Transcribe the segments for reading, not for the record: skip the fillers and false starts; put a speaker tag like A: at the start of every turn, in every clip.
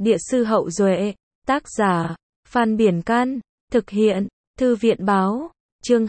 A: Địa sư Hậu Duệ, tác giả, Phan Biển Can, thực hiện, Thư viện Báo, chương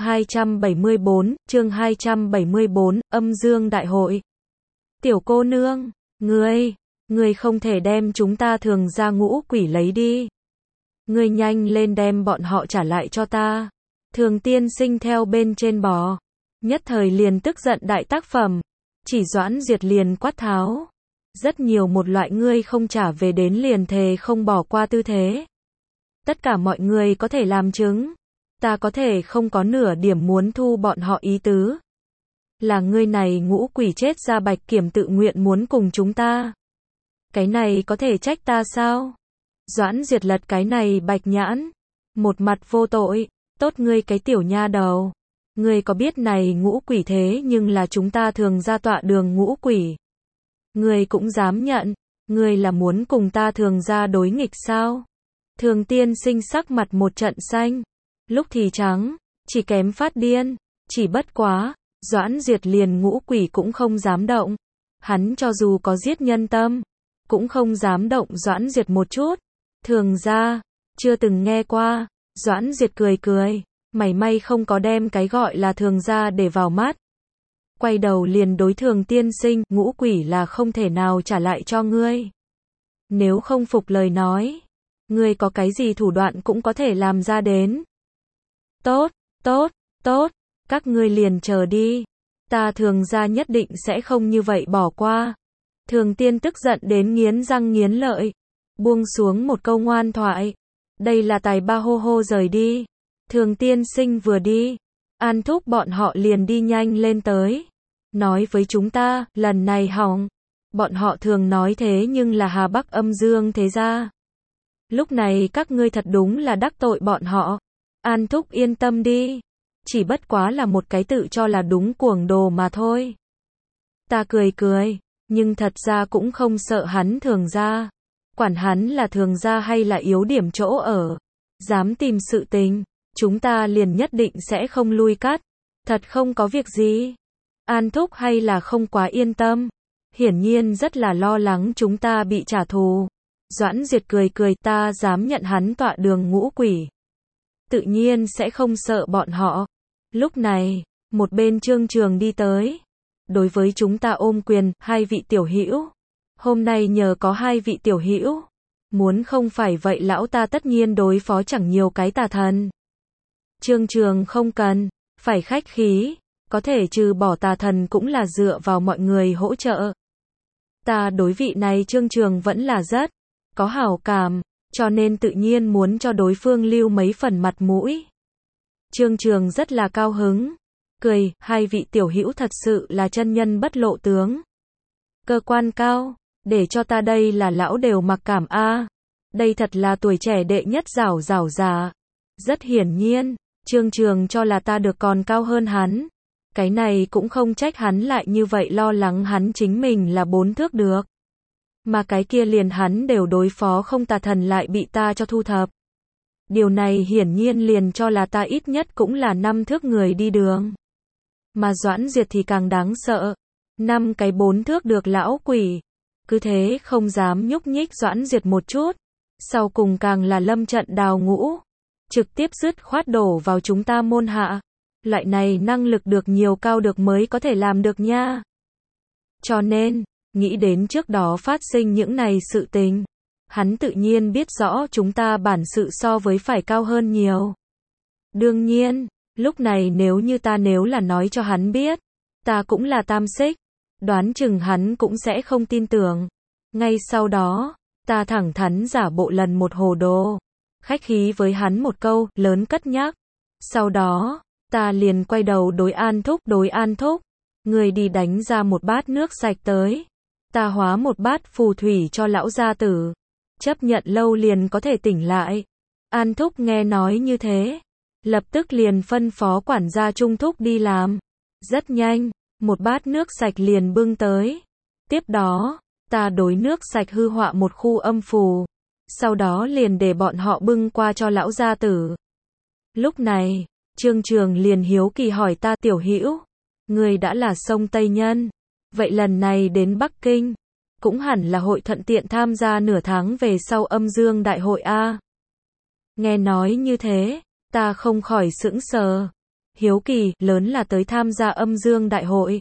A: 274, âm dương đại hội. Tiểu cô nương, ngươi không thể đem chúng ta Thường gia ngũ quỷ lấy đi. Ngươi nhanh lên đem bọn họ trả lại cho ta. Thường tiên sinh theo bên trên bò, nhất thời liền tức giận đại tác phẩm, chỉ Doãn Duyệt liền quát tháo. Rất nhiều một loại ngươi không trả về đến liền thề không bỏ qua tư thế. Tất cả mọi người có thể làm chứng, ta có thể không có nửa điểm muốn thu bọn họ ý tứ. Là ngươi này ngũ quỷ chết ra Bạch Kiểm tự nguyện muốn cùng chúng ta. Cái này có thể trách ta sao? Doãn Duyệt lật cái này bạch nhãn, một mặt vô tội, tốt ngươi cái tiểu nha đầu. Ngươi có biết này ngũ quỷ thế nhưng là chúng ta Thường gia tọa đường ngũ quỷ. Ngươi cũng dám nhận, ngươi là muốn cùng ta Thường gia đối nghịch sao? Thường tiên sinh sắc mặt một trận xanh, lúc thì trắng, chỉ kém phát điên, chỉ bất quá, Doãn Duyệt liền ngũ quỷ cũng không dám động. Hắn cho dù có giết nhân tâm, cũng không dám động Doãn Duyệt một chút. Thường gia, chưa từng nghe qua. Doãn Duyệt cười cười, mảy may không có đem cái gọi là Thường gia để vào mắt. Quay đầu liền đối Thường tiên sinh, ngũ quỷ là không thể nào trả lại cho ngươi. Nếu không phục lời nói, ngươi có cái gì thủ đoạn cũng có thể làm ra đến. Tốt, các ngươi liền chờ đi. Ta Thường gia nhất định sẽ không như vậy bỏ qua. Thường tiên tức giận đến nghiến răng nghiến lợi, buông xuống một câu ngoan thoại. Đây là tài ba hô hô rời đi. Thường tiên sinh vừa đi, An thúc bọn họ liền đi nhanh lên tới. Nói với chúng ta, lần này hỏng. Bọn họ thường nói thế nhưng là Hà Bắc âm dương thế gia. Lúc này các ngươi thật đúng là đắc tội bọn họ. An thúc yên tâm đi. Chỉ bất quá là một cái tự cho là đúng cuồng đồ mà thôi. Ta cười, nhưng thật ra cũng không sợ hắn Thường gia. Quản hắn là Thường gia hay là yếu điểm chỗ ở. Dám tìm sự tình, chúng ta liền nhất định sẽ không lui cắt. Thật không có việc gì. An thúc hay là không quá yên tâm. Hiển nhiên rất là lo lắng chúng ta bị trả thù. Doãn Duyệt cười, ta dám nhận hắn tọa đường ngũ quỷ. Tự nhiên sẽ không sợ bọn họ. Lúc này, một bên Trương Trường đi tới. Đối với chúng ta ôm quyền, hai vị tiểu hữu. Hôm nay nhờ có hai vị tiểu hữu. Muốn không phải vậy lão ta tất nhiên đối phó chẳng nhiều cái tà thần. Trương Trường không cần, phải khách khí. Có thể trừ bỏ tà thần cũng là dựa vào mọi người hỗ trợ. Ta đối vị này Trương Trường vẫn là rất có hảo cảm, cho nên tự nhiên muốn cho đối phương lưu mấy phần mặt mũi. Trương Trường rất là cao hứng, cười, hai vị tiểu hữu thật sự là chân nhân bất lộ tướng. Cơ quan cao, để cho ta đây là lão đều mặc cảm a. Đây thật là tuổi trẻ đệ nhất giảo già. Rất hiển nhiên, Trương Trường cho là ta được còn cao hơn hắn. Cái này cũng không trách hắn lại như vậy lo lắng hắn chính mình là 4 thước được. Mà cái kia liền hắn đều đối phó không tà thần lại bị ta cho thu thập. Điều này hiển nhiên liền cho là ta ít nhất cũng là 5 thước người đi đường. Mà Doãn Duyệt thì càng đáng sợ. 5 cái 4 thước được lão quỷ. Cứ thế không dám nhúc nhích Doãn Duyệt một chút. Sau cùng càng là lâm trận đào ngũ. Trực tiếp dứt khoát đổ vào chúng ta môn hạ. Loại này năng lực được nhiều cao được mới có thể làm được nha. Cho nên, nghĩ đến trước đó phát sinh những này sự tình. Hắn tự nhiên biết rõ chúng ta bản sự so với phải cao hơn nhiều. Đương nhiên, lúc này nếu là nói cho hắn biết, ta cũng là tam xích, đoán chừng hắn cũng sẽ không tin tưởng. Ngay sau đó, ta thẳng thắn giả bộ lần một hồ đồ, khách khí với hắn một câu, lớn cất nhắc. Sau đó, ta liền quay đầu đối An thúc, người đi đánh ra một bát nước sạch tới. Ta hóa một bát phù thủy cho lão gia tử. Chấp nhận lâu liền có thể tỉnh lại. An thúc nghe nói như thế, lập tức liền phân phó quản gia Trung thúc đi làm. Rất nhanh, một bát nước sạch liền bưng tới. Tiếp đó, ta đối nước sạch hư họa một khu âm phù. Sau đó liền để bọn họ bưng qua cho lão gia tử. Lúc này, Trương Trường liền hiếu kỳ hỏi ta tiểu hữu, người đã là sông Tây Nhân. Vậy lần này đến Bắc Kinh, cũng hẳn là hội thuận tiện tham gia nửa tháng về sau âm dương đại hội a. Nghe nói như thế, ta không khỏi sững sờ. Hiếu kỳ, lớn là tới tham gia âm dương đại hội.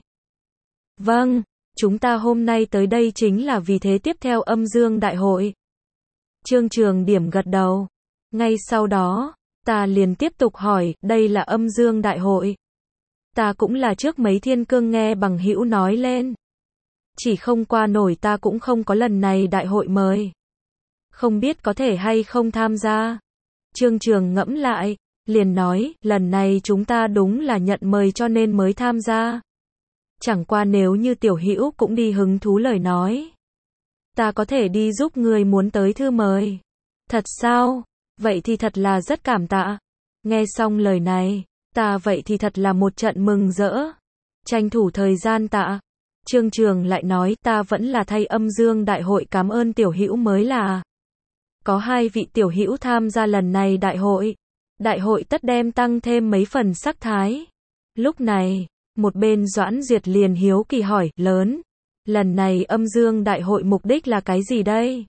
A: Vâng, chúng ta hôm nay tới đây chính là vì thế tiếp theo âm dương đại hội. Trương Trường Điểm gật đầu. Ngay sau đó, ta liền tiếp tục hỏi, đây là âm dương đại hội. Ta cũng là trước mấy thiên cương nghe bằng hữu nói lên. Chỉ không qua nổi ta cũng không có lần này đại hội mời. Không biết có thể hay không tham gia. Trương Trường ngẫm lại, liền nói, lần này chúng ta đúng là nhận mời cho nên mới tham gia. Chẳng qua nếu như tiểu hữu cũng đi hứng thú lời nói. Ta có thể đi giúp người muốn tới thư mời. Thật sao? Vậy thì thật là rất cảm tạ. Nghe xong lời này, ta vậy thì thật là một trận mừng rỡ. Tranh thủ thời gian tạ. Trương Trường lại nói, ta vẫn là thay âm dương đại hội cảm ơn tiểu hữu mới là. Có 2 vị tiểu hữu tham gia lần này đại hội. Đại hội tất đem tăng thêm mấy phần sắc thái. Lúc này, một bên Doãn Duyệt liền hiếu kỳ hỏi, lớn. Lần này âm dương đại hội mục đích là cái gì đây?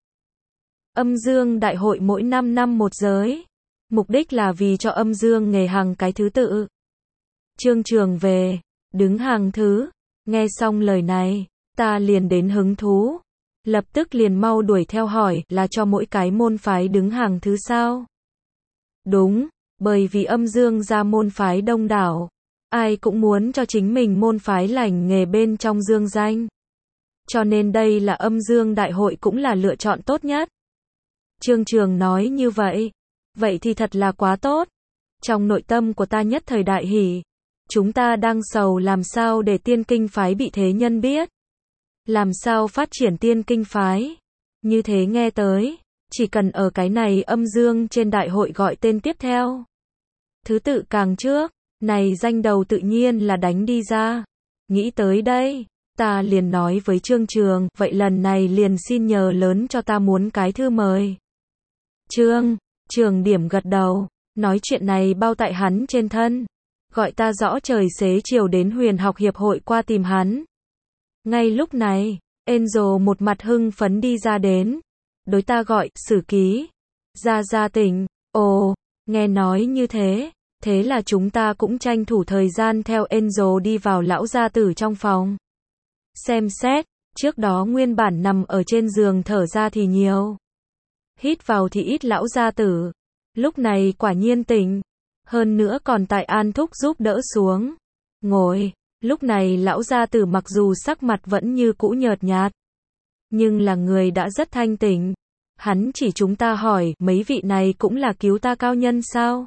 A: Âm dương đại hội mỗi 5 năm một giới. Mục đích là vì cho âm dương nghề hàng cái thứ tự. Trương Trường về, đứng hàng thứ. Nghe xong lời này, ta liền đến hứng thú. Lập tức liền mau đuổi theo hỏi, là cho mỗi cái môn phái đứng hàng thứ sao? Đúng, bởi vì âm dương ra môn phái đông đảo. Ai cũng muốn cho chính mình môn phái lành nghề bên trong dương danh. Cho nên đây là âm dương đại hội cũng là lựa chọn tốt nhất. Trương Trường nói như vậy. Vậy thì thật là quá tốt. Trong nội tâm của ta nhất thời đại hỉ. Chúng ta đang sầu làm sao để tiên kinh phái bị thế nhân biết. Làm sao phát triển tiên kinh phái. Như thế nghe tới. Chỉ cần ở cái này âm dương trên đại hội gọi tên tiếp theo. Thứ tự càng trước. Này danh đầu tự nhiên là đánh đi ra. Nghĩ tới đây. Ta liền nói với Trương Trường, vậy lần này liền xin nhờ lớn cho ta muốn cái thư mời. Trương Trường Điểm gật đầu, nói chuyện này bao tại hắn trên thân. Gọi ta rõ trời xế chiều đến Huyền học hiệp hội qua tìm hắn. Ngay lúc này, Angel một mặt hưng phấn đi ra đến. Đối ta gọi, Sử Ký. Ra tỉnh, ồ, nghe nói như thế. Thế là chúng ta cũng tranh thủ thời gian theo Angel đi vào lão gia tử trong phòng. Xem xét, trước đó nguyên bản nằm ở trên giường thở ra thì nhiều. Hít vào thì ít lão gia tử. Lúc này quả nhiên tỉnh. Hơn nữa còn tại An Thúc giúp đỡ xuống. Ngồi, lúc này lão gia tử mặc dù sắc mặt vẫn như cũ nhợt nhạt. Nhưng là người đã rất thanh tỉnh. Hắn chỉ chúng ta hỏi, mấy vị này cũng là cứu ta cao nhân sao?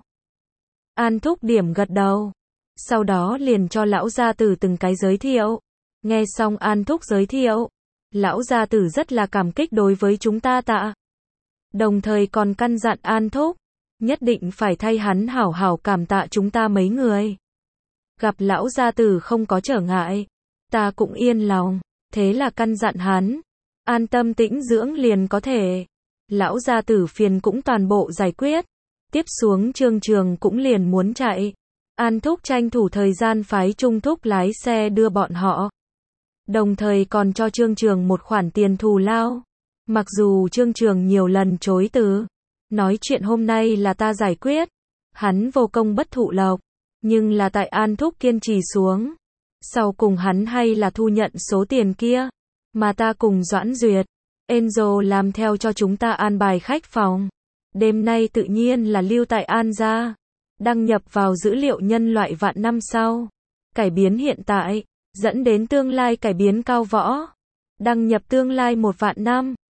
A: An Thúc điểm gật đầu. Sau đó liền cho lão gia tử từng cái giới thiệu. Nghe xong An Thúc giới thiệu. Lão gia tử rất là cảm kích đối với chúng ta tạ. Đồng thời còn căn dặn An Thúc. Nhất định phải thay hắn hảo hảo cảm tạ chúng ta mấy người. Gặp lão gia tử không có trở ngại. Ta cũng yên lòng. Thế là căn dặn hắn. An tâm tĩnh dưỡng liền có thể. Lão gia tử phiền cũng toàn bộ giải quyết. Tiếp xuống Trương Trường cũng liền muốn chạy. An Thúc tranh thủ thời gian phái Trung Thúc lái xe đưa bọn họ. Đồng thời còn cho Trương Trường một khoản tiền thù lao. Mặc dù Trương Trường nhiều lần chối từ. Nói chuyện hôm nay là ta giải quyết. Hắn vô công bất thụ lộc. Nhưng là tại An Thúc kiên trì xuống. Sau cùng hắn hay là thu nhận số tiền kia. Mà ta cùng Doãn Duyệt. Angel làm theo cho chúng ta an bài khách phòng. Đêm nay tự nhiên là lưu tại An gia. Đăng nhập vào dữ liệu nhân loại vạn năm sau. Cải biến hiện tại. Dẫn đến tương lai cải biến cao võ. Đăng nhập tương lai 1 vạn năm.